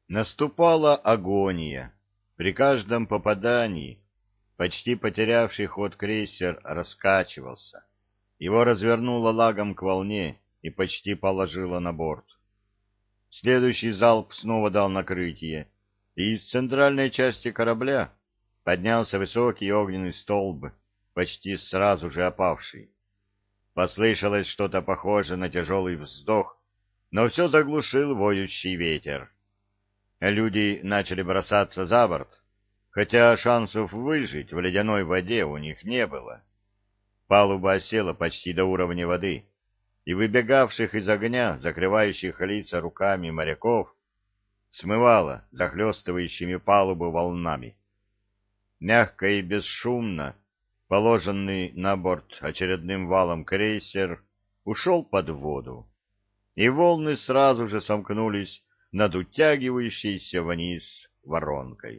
Наступала агония. При каждом попадании почти потерявший ход крейсер раскачивался. Его развернуло лагом к волне и почти положило на борт. Следующий залп снова дал накрытие, и из центральной части корабля поднялся высокий огненный столб, почти сразу же опавший. Послышалось что-то похожее на тяжелый вздох, но все заглушил воющий ветер. Люди начали бросаться за борт, хотя шансов выжить в ледяной воде у них не было. Палуба осела почти до уровня воды, и выбегавших из огня, закрывающих лица руками моряков, смывало захлестывающими палубу волнами. Мягко и бесшумно положенный на борт очередным валом крейсер ушел под воду, и волны сразу же сомкнулись над утягивающейся вниз воронкой.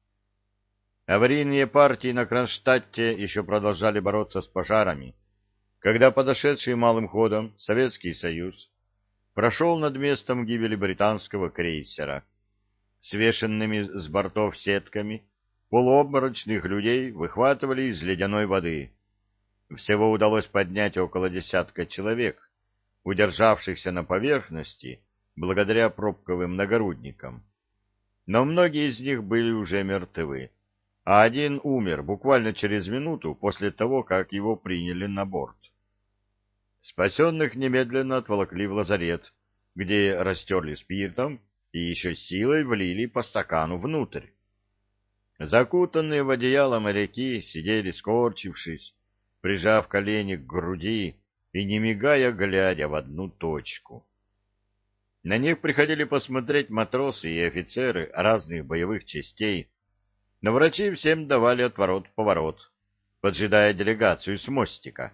Аварийные партии на Кронштадте еще продолжали бороться с пожарами, когда подошедший малым ходом Советский Союз прошел над местом гибели британского крейсера. Свешенными с бортов сетками полуобморочных людей выхватывали из ледяной воды. Всего удалось поднять около десятка человек, удержавшихся на поверхности благодаря пробковым нагрудникам. Но многие из них были уже мертвы, а один умер буквально через минуту после того, как его приняли на борт. Спасенных немедленно отволокли в лазарет, где растерли спиртом и еще силой влили по стакану внутрь. Закутанные в одеяло моряки сидели скорчившись, прижав колени к груди и не мигая, глядя в одну точку. На них приходили посмотреть матросы и офицеры разных боевых частей, но врачи всем давали отворот-поворот, поджидая делегацию с мостика.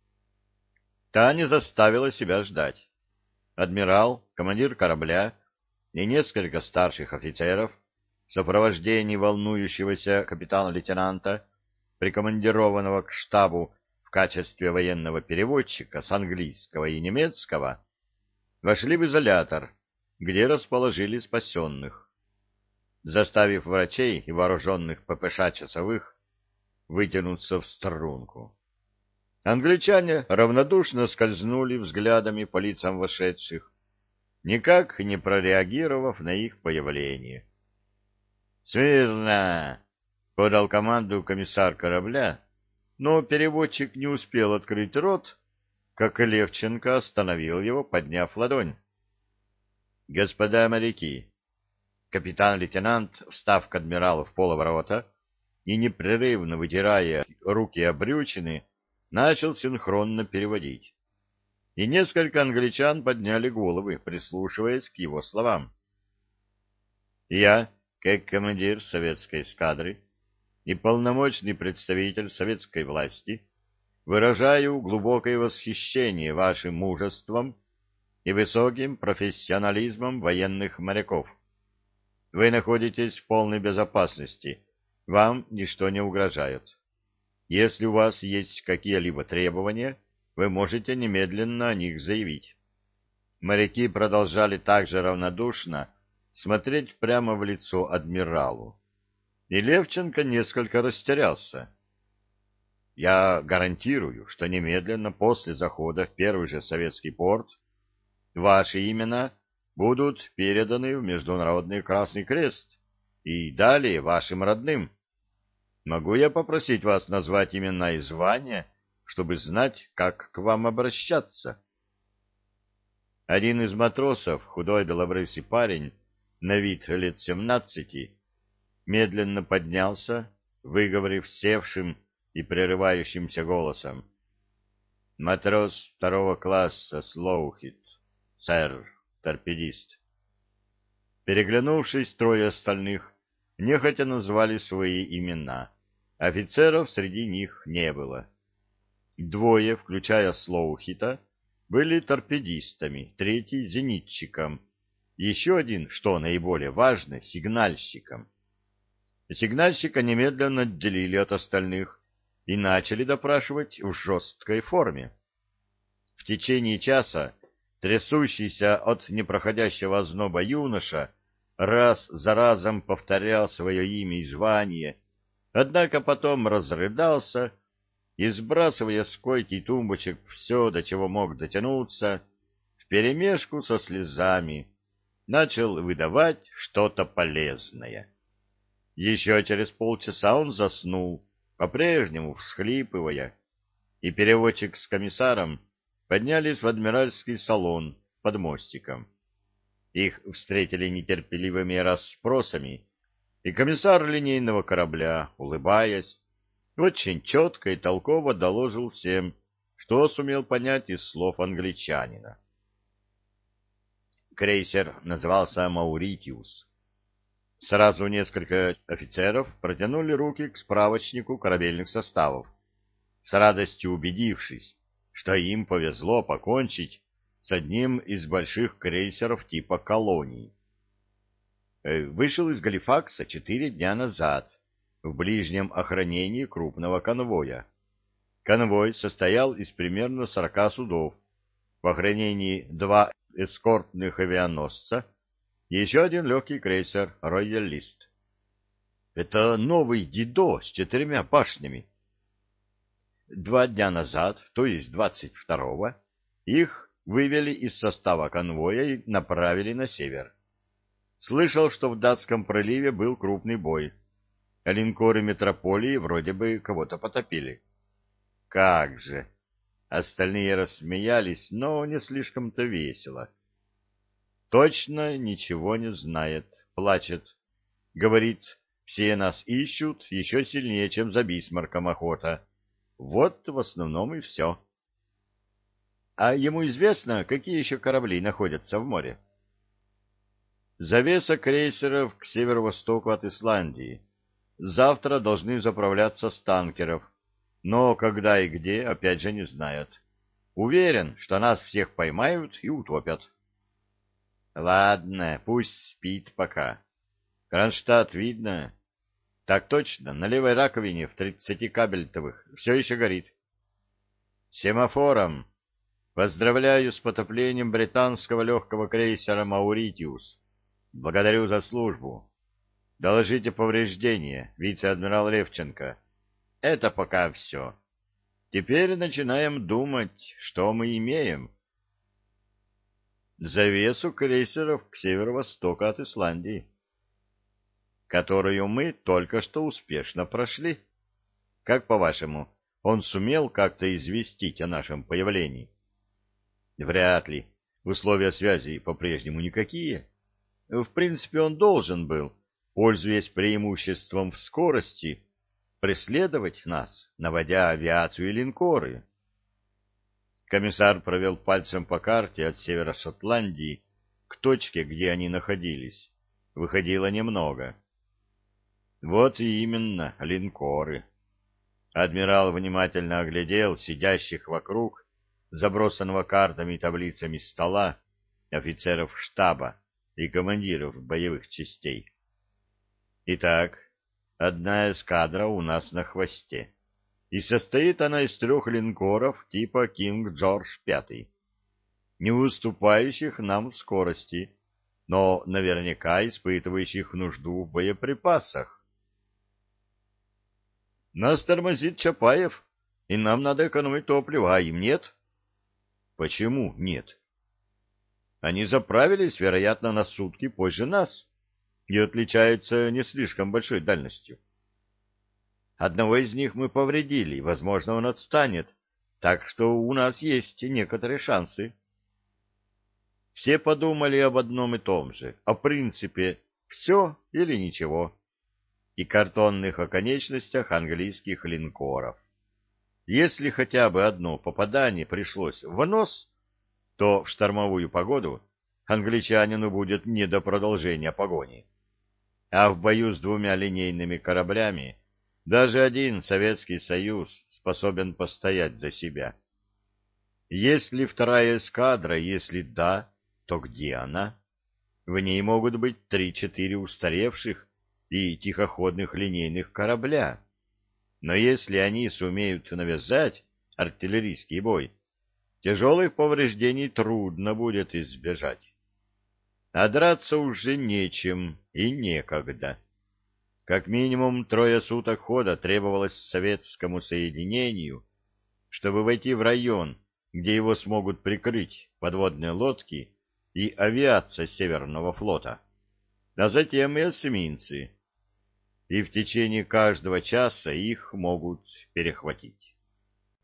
Та не заставила себя ждать. Адмирал, командир корабля и несколько старших офицеров в сопровождении волнующегося капитана-лейтенанта, прикомандированного к штабу в качестве военного переводчика с английского и немецкого, вошли в изолятор, где расположили спасенных. Заставив врачей и вооруженных ППШ часовых вытянуться в струнку. Англичане равнодушно скользнули взглядами по лицам вошедших, никак не прореагировав на их появление. «Смирно!» — подал команду комиссар корабля, но переводчик не успел открыть рот, как Левченко остановил его, подняв ладонь. «Господа моряки!» Капитан-лейтенант, встав к адмиралу в полоборота и непрерывно вытирая руки об брючины, начал синхронно переводить. И несколько англичан подняли головы, прислушиваясь к его словам. «Я, как командир советской эскадры и полномочный представитель советской власти, выражаю глубокое восхищение вашим мужеством и высоким профессионализмом военных моряков. Вы находитесь в полной безопасности, вам ничто не угрожает. Если у вас есть какие-либо требования, вы можете немедленно о них заявить». Моряки продолжали также равнодушно смотреть прямо в лицо адмиралу. И Левченко несколько растерялся. «Я гарантирую, что немедленно после захода в первый же советский порт ваши имена будут переданы в Международный Красный Крест и далее вашим родным. Могу я попросить вас назвать имена и звания, чтобы знать, как к вам обращаться?» Один из матросов, худой белобрысый парень, на вид лет 17, медленно поднялся, выговорив севшим и прерывающимся голосом: «Матрос второго класса Слоухит, сэр, торпедист». Переглянувшись, трое остальных нехотя назвали свои имена. Офицеров среди них не было. Двое, включая Слоухита, были торпедистами, третий — зенитчиком, еще один, что наиболее важно, сигнальщиком. Сигнальщика немедленно отделили от остальных и начали допрашивать в жесткой форме. В течение часа трясущийся от непроходящего озноба юноша раз за разом повторял свое имя и звание, однако потом разрыдался и, сбрасывая с койки и тумбочек все, до чего мог дотянуться, вперемешку со слезами начал выдавать что-то полезное. Еще через полчаса он заснул, по-прежнему всхлипывая, и переводчик с комиссаром поднялись в адмиральский салон под мостиком. Их встретили нетерпеливыми расспросами, и комиссар линейного корабля, улыбаясь, очень четко и толково доложил всем, что сумел понять из слов англичанина. Крейсер назывался «Мауритиус». Сразу несколько офицеров протянули руки к справочнику корабельных составов, с радостью убедившись, что им повезло покончить с одним из больших крейсеров типа «Колоний». Вышел из Галифакса 4 дня назад в ближнем охранении крупного конвоя. Конвой состоял из примерно 40 судов, в охранении 2 эскортных авианосца и еще один легкий крейсер «Роялист». Это новый Дидо с 4 башнями. 2 дня назад, то есть 22-го, их вывели из состава конвоя и направили на север. Слышал, что в Датском проливе был крупный бой, а линкоры метрополии вроде бы кого-то потопили. Как же! Остальные рассмеялись, но не слишком-то весело. Точно ничего не знает, плачет. Говорит, все нас ищут еще сильнее, чем за Бисмарком охота. Вот в основном и все. А ему известно, какие еще корабли находятся в море? Завеса крейсеров к северо-востоку от Исландии. Завтра должны заправляться с танкеров, но когда и где, опять же, не знают. Уверен, что нас всех поймают и утопят. Ладно, пусть спит пока. Кронштадт видно? Так точно, на левой раковине в 30 кабельтовых все еще горит. Семафором. Поздравляю с потоплением британского легкого крейсера «Мауритиус». Благодарю за службу. Доложите повреждения, вице-адмирал Левченко. Это пока все. Теперь начинаем думать, что мы имеем. Завесу крейсеров к северо-востоку от Исландии, которую мы только что успешно прошли. Как, по-вашему, он сумел как-то известить о нашем появлении? Вряд ли. Условия связи по-прежнему никакие. В принципе, он должен был, пользуясь преимуществом в скорости, преследовать нас, наводя авиацию и линкоры. Комиссар провел пальцем по карте от севера Шотландии к точке, где они находились. Выходило немного. Вот и именно линкоры. Адмирал внимательно оглядел сидящих вокруг забросанного картами и таблицами стола офицеров штаба и командиров боевых частей. Итак, одна эскадра у нас на хвосте, и состоит она из 3 линкоров типа «Кинг Джордж V», не уступающих нам в скорости, но наверняка испытывающих нужду в боеприпасах. Нас тормозит Чапаев, и нам надо экономить топливо, а им нет. Почему нет? Они заправились, вероятно, на сутки позже нас и отличаются не слишком большой дальностью. Одного из них мы повредили, возможно, он отстанет, так что у нас есть некоторые шансы. Все подумали об одном и том же, о принципе «все или ничего» и картонных оконечностях английских линкоров. Если хотя бы одно попадание пришлось в нос, то в штормовую погоду англичанину будет не до продолжения погони. А в бою с 2 линейными кораблями даже один Советский Союз способен постоять за себя. Есть ли 2-я эскадра, если да, то где она? В ней могут быть 3-4 устаревших и тихоходных линейных корабля. Но если они сумеют навязать артиллерийский бой, тяжелых повреждений трудно будет избежать. а драться уже нечем и некогда. Как минимум 3 суток хода требовалось советскому соединению, чтобы войти в район, где его смогут прикрыть подводные лодки и авиация Северного флота, а затем и эсминцы, и в течение каждого часа их могут перехватить.